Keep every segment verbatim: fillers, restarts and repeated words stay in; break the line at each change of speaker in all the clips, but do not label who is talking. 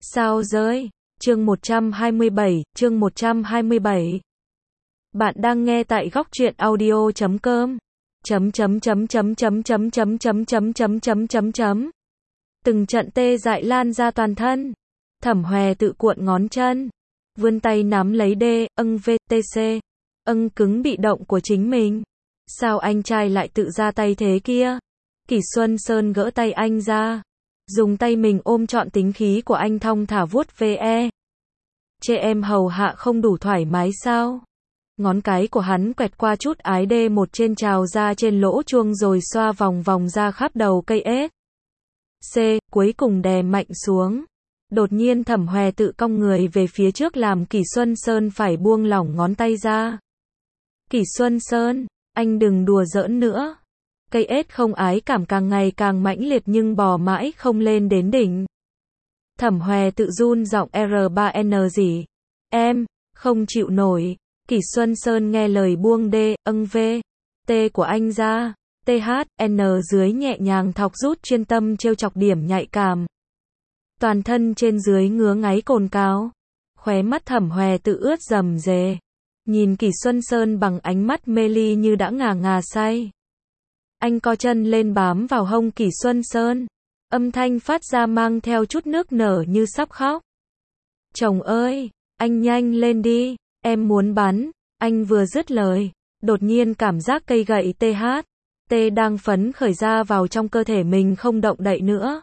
Sao rơi? Chương một trăm hai mươi bảy, chương một trăm hai mươi bảy. Bạn đang nghe tại góc truyện audio chấm com. Chấm chấm chấm chấm chấm chấm chấm chấm chấm chấm chấm chấm chấm. Từng trận tê dại lan ra toàn thân. Thẩm Hòe tự cuộn ngón chân, vươn tay nắm lấy đê, âng vê tê xê, âng cứng bị động của chính mình. Sao anh trai lại tự ra tay thế kia? Kỷ Xuân Sơn gỡ tay anh ra, dùng tay mình ôm trọn tính khí của anh thong thả vuốt ve. Chê em hầu hạ không đủ thoải mái sao? Ngón cái của hắn quẹt qua chút ái đê một trên trào ra trên lỗ chuông rồi xoa vòng vòng ra khắp đầu cây ếch. C, cuối cùng đè mạnh xuống. Đột nhiên Thẩm Hòe tự cong người về phía trước làm Kỷ Xuân Sơn phải buông lỏng ngón tay ra. Kỷ Xuân Sơn, anh đừng đùa giỡn nữa. Cây ếch không ái cảm càng ngày càng mãnh liệt nhưng bò mãi không lên đến đỉnh. Thẩm Hòe tự run giọng R ba N gì? Em, không chịu nổi. Kỷ Xuân Sơn nghe lời buông đê, âng vê, tê của anh ra. T H, N dưới nhẹ nhàng thọc rút chuyên tâm trêu chọc điểm nhạy cảm. Toàn thân trên dưới ngứa ngáy cồn cào. Khóe mắt Thẩm Hòe tự ướt rầm rề. Nhìn Kỷ Xuân Sơn bằng ánh mắt mê ly như đã ngà ngà say. Anh co chân lên bám vào hông Kỷ Xuân Sơn. Âm thanh phát ra mang theo chút nước nở như sắp khóc. Chồng ơi, anh nhanh lên đi, em muốn bắn. Anh vừa dứt lời, đột nhiên cảm giác cây gậy T H, T đang phấn khởi ra vào trong cơ thể mình không động đậy nữa.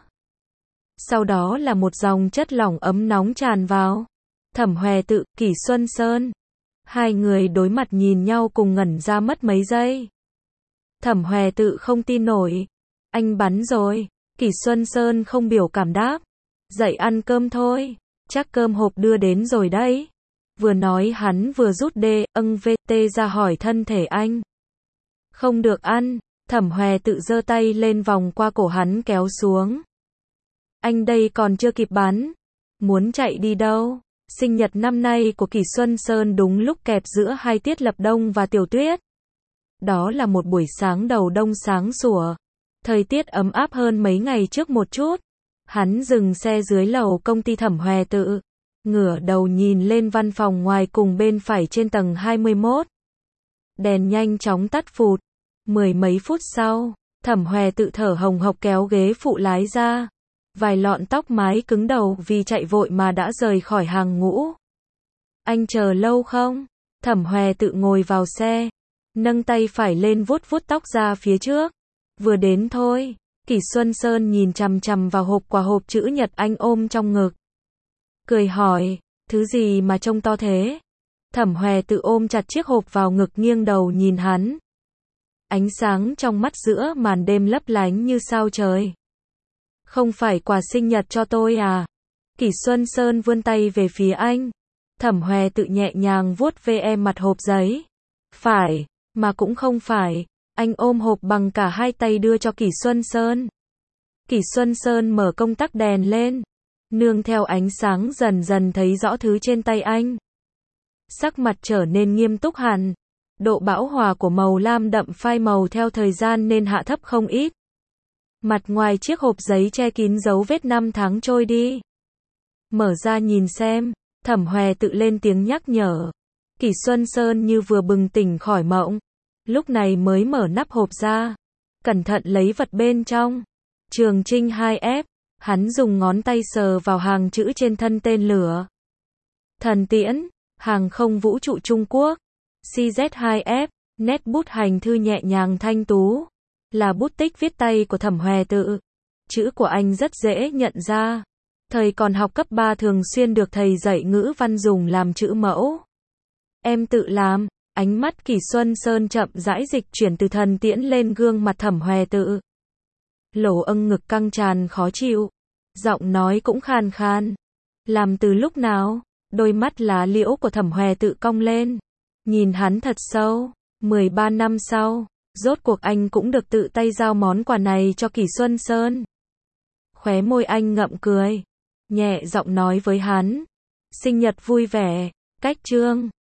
Sau đó là một dòng chất lỏng ấm nóng tràn vào. Thẩm Hòe tự, Kỷ Xuân Sơn. Hai người đối mặt nhìn nhau cùng ngẩn ra mất mấy giây. Thẩm Hòe tự không tin nổi. Anh bắn rồi. Kỷ Xuân Sơn không biểu cảm đáp. Dậy ăn cơm thôi. Chắc cơm hộp đưa đến rồi đấy. Vừa nói hắn vừa rút đê, âng vê tê ra hỏi thân thể anh. Không được ăn. Thẩm Hòe tự giơ tay lên vòng qua cổ hắn kéo xuống. Anh đây còn chưa kịp bắn. Muốn chạy đi đâu? Sinh nhật năm nay của Kỷ Xuân Sơn đúng lúc kẹp giữa hai tiết lập đông và tiểu tuyết. Đó là một buổi sáng đầu đông sáng sủa. Thời tiết ấm áp hơn mấy ngày trước một chút. Hắn dừng xe dưới lầu công ty Thẩm Hòe tự. Ngửa đầu nhìn lên văn phòng ngoài cùng bên phải trên tầng hai mươi mốt. Đèn nhanh chóng tắt phụt. Mười mấy phút sau, Thẩm Hòe tự thở hồng hộc kéo ghế phụ lái ra. Vài lọn tóc mái cứng đầu vì chạy vội mà đã rời khỏi hàng ngũ. Anh chờ lâu không? Thẩm Hòe tự ngồi vào xe, nâng tay phải lên vuốt vuốt tóc ra phía trước. Vừa đến thôi. Kỷ Xuân Sơn nhìn chằm chằm vào hộp quà hộp chữ nhật anh ôm trong ngực. Cười hỏi, thứ gì mà trông to thế? Thẩm Hòe tự ôm chặt chiếc hộp vào ngực nghiêng đầu nhìn hắn. Ánh sáng trong mắt giữa màn đêm lấp lánh như sao trời. Không phải quà sinh nhật cho tôi à? Kỷ Xuân Sơn vươn tay về phía anh. Thẩm Hòe tự nhẹ nhàng vuốt ve mặt hộp giấy. Phải, mà cũng không phải. Anh ôm hộp bằng cả hai tay đưa cho Kỷ Xuân Sơn. Kỷ Xuân Sơn mở công tắc đèn lên. Nương theo ánh sáng dần dần thấy rõ thứ trên tay anh. Sắc mặt trở nên nghiêm túc hẳn. Độ bão hòa của màu lam đậm phai màu theo thời gian nên hạ thấp không ít. Mặt ngoài chiếc hộp giấy che kín dấu vết năm tháng trôi đi. Mở ra nhìn xem. Thẩm Hòe tự lên tiếng nhắc nhở. Kỷ Xuân Sơn như vừa bừng tỉnh khỏi mộng. Lúc này mới mở nắp hộp ra. Cẩn thận lấy vật bên trong. Trường Trinh hai F. Hắn dùng ngón tay sờ vào hàng chữ trên thân tên lửa. Thần tiễn. Hàng không vũ trụ Trung Quốc. C Z hai F. Nét bút hành thư nhẹ nhàng thanh tú. Là bút tích viết tay của Thẩm Hòe tự. Chữ của anh rất dễ nhận ra. Thời còn học cấp ba thường xuyên được thầy dạy ngữ văn dùng làm chữ mẫu. Em tự làm. Ánh mắt Kỷ Xuân Sơn chậm rãi dịch chuyển từ thần tiễn lên gương mặt Thẩm Hòe tự. Lỗ âng ngực căng tràn khó chịu. Giọng nói cũng khàn khan. Làm từ lúc nào? Đôi mắt lá liễu của Thẩm Hòe tự cong lên. Nhìn hắn thật sâu. mười ba năm sau, rốt cuộc anh cũng được tự tay giao món quà này cho Kỷ Xuân Sơn. Khóe môi anh ngậm cười. Nhẹ giọng nói với hắn. Sinh nhật vui vẻ. Cách chương.